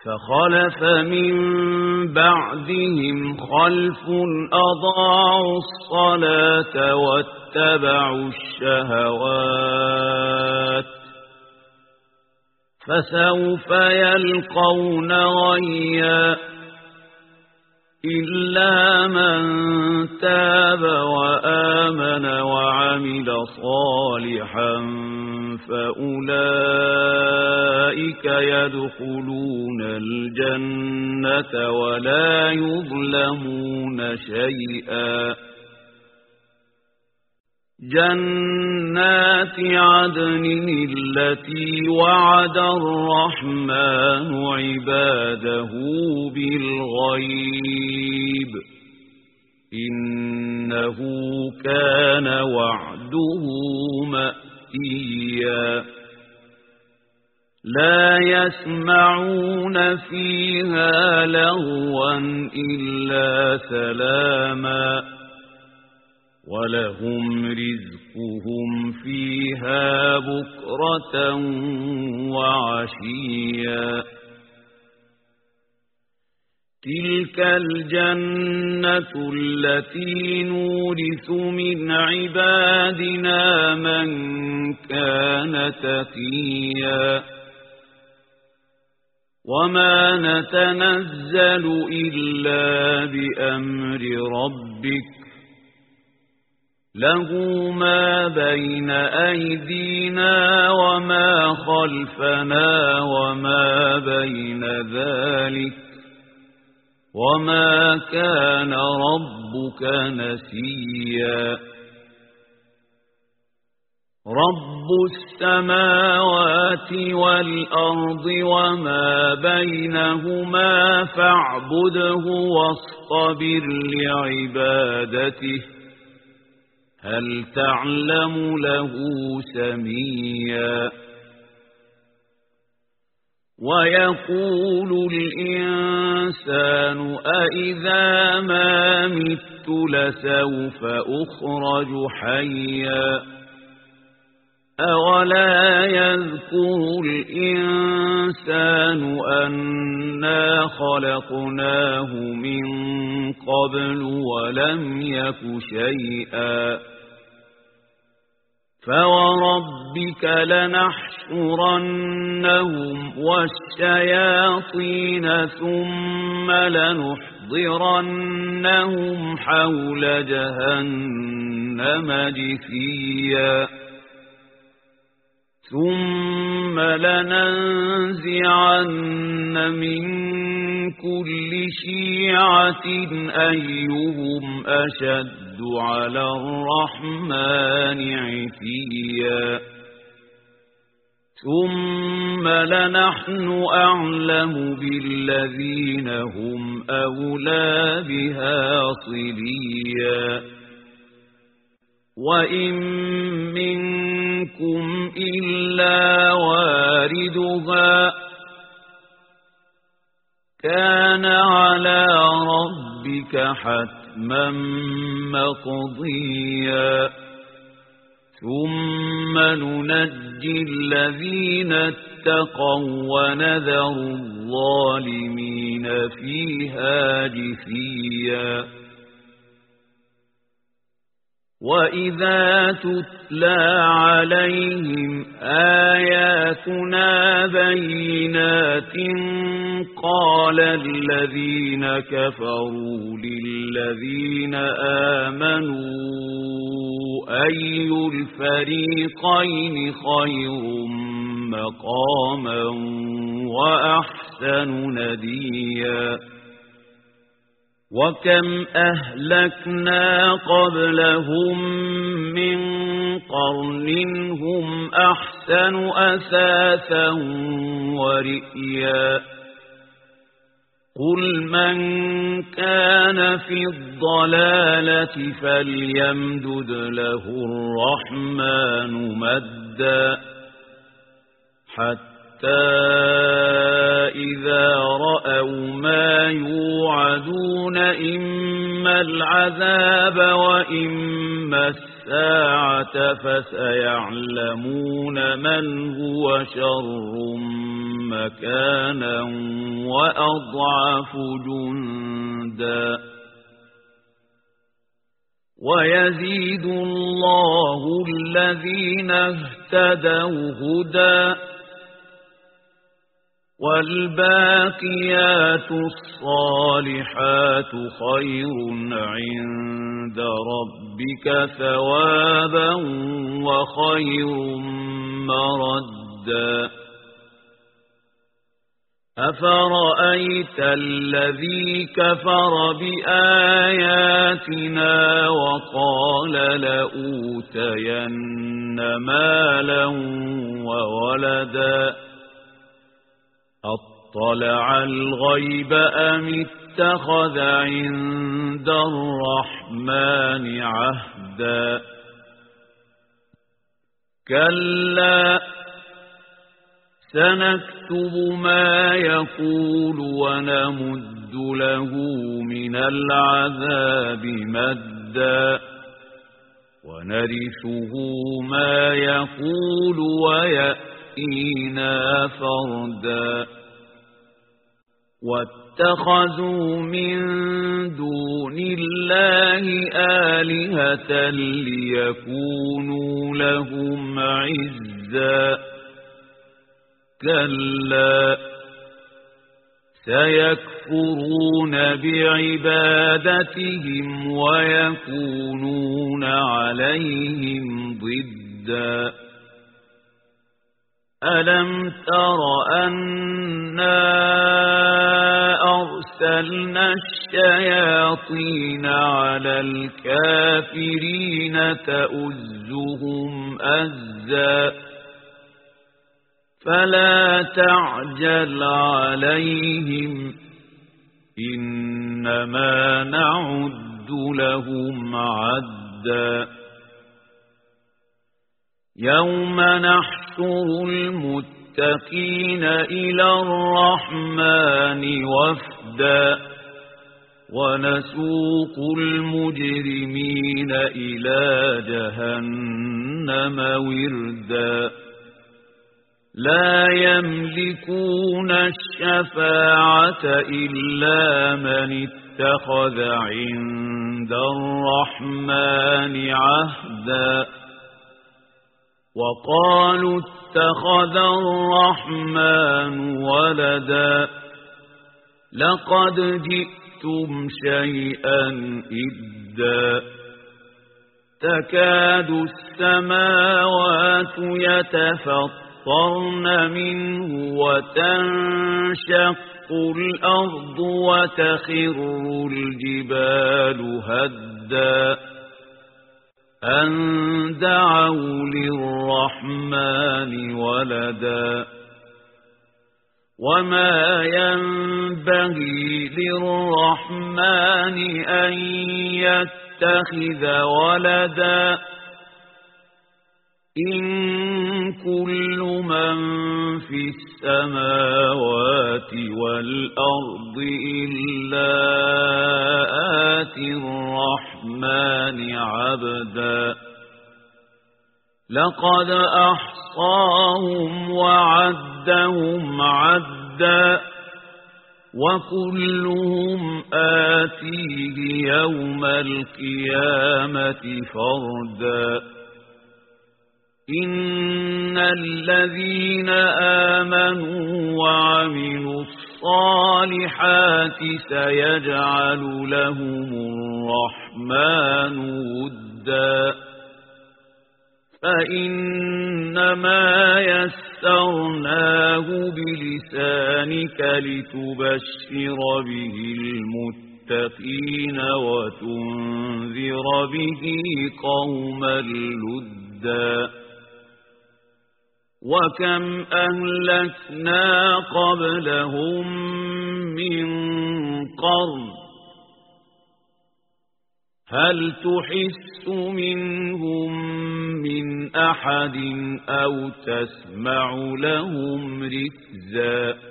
فخلف من بعدهم خلف أضاعوا الصلاة واتبعوا الشهوات فسوف يلقون غيا إلا من تاب وآمن وعمل صالحا فأولئك يدخلون الجنة ولا يظلمون شيئا جنات عدن التي وعد الرحمن عباده بالغيب إنه كان وعده مأتيا لا يسمعون فيها لغوا إلا سلاما ولهم رزقهم فيها بكرة وعشيا تلك الجنة التي نورث من عبادنا من كان تقيا وما نتنزل إلا بأمر ربك له ما بين أيدينا وما خلفنا وما بين ذلك وما كان ربك نسيا رب السماوات والأرض وما بينهما فاعبده واصطبر لعبادته هل تعلم له سميا ويقول الإنسان أإذا ما مت لسوف أخرج حيا أولا يذكر الإنسان أنا خلقناه من قبل ولم يك شيئا فوربك لنحشرنهم والشياطين ثم لنحضرنهم حول جهنم جثيا ثم لننزعن من كل شيعة أيهم أشد على الرحمن عتيا ثم لنحن أعلم بالذين هم أولى بها صليا وإن منكم إلا واردها كان على ربك حتما مقضيا ثم ننجي الذين اتقوا ونذر الظالمين فيها جثيا وإذا تتلى عليهم آياتنا بينات قال الذين كفروا للذين آمنوا أي الفريقين خير مقاما وأحسن نديا وكم أهلكنا قبلهم من قرن هم أحسن أثاثا ورئيا قل من كان في الضلالة فليمدد له الرحمن مدا حتى إذا رأوا ما يوعدون إما العذاب وإما الساعة فسيعلمون من هو شر مكانا وأضعف جندا ويزيد الله الذين اهتدوا هدى والباقيات الصالحات خير عند ربك ثوابا وخير مردا أفرأيت الذي كفر بآياتنا وقال لأوتين مالا وولدا أطلع الغيب أم اتخذ عند الرحمن عهدا كلا سنكتب ما يقول ونمد له من العذاب مدا ونرثه ما يقول ويأتينا فردا واتخذوا من دون الله آلهة ليكونوا لهم عزا كلا سيكفرون بعبادتهم ويكونون عليهم ضدا ألم تر أنا أرسلنا الشياطين على الكافرين تؤزهم أزا فلا تعجل عليهم إنما نعد لهم عدا يوم نحشر المتقين إلى الرحمن وفدا ونسوق المجرمين إلى جهنم وردا لا يملكون الشفاعة إلا من اتخذ عند الرحمن عهدا وقالوا اتخذ الرحمن ولدا لقد جئتم شيئا إدا تكاد السماوات يتفطرن منه وتنشق الأرض وتخر الجبال هدا أن دعوا للرحمن ولدا وما ينبغي للرحمن أن يتخذ ولدا إن كل من في السماوات والأرض إلا آتي الرحمن عبدا لقد أحصاهم وعدهم عدا وكلهم آتيه يوم القيامة فردا إن الذين آمنوا وعملوا الصالحات سيجعل لهم الرحمن ودا فإنما يسرناه بلسانك لتبشر به المتقين وتنذر به قوما لدا وكم أهلكنا قبلهم من قرن هل تحس منهم من أحد أو تسمع لهم ركزا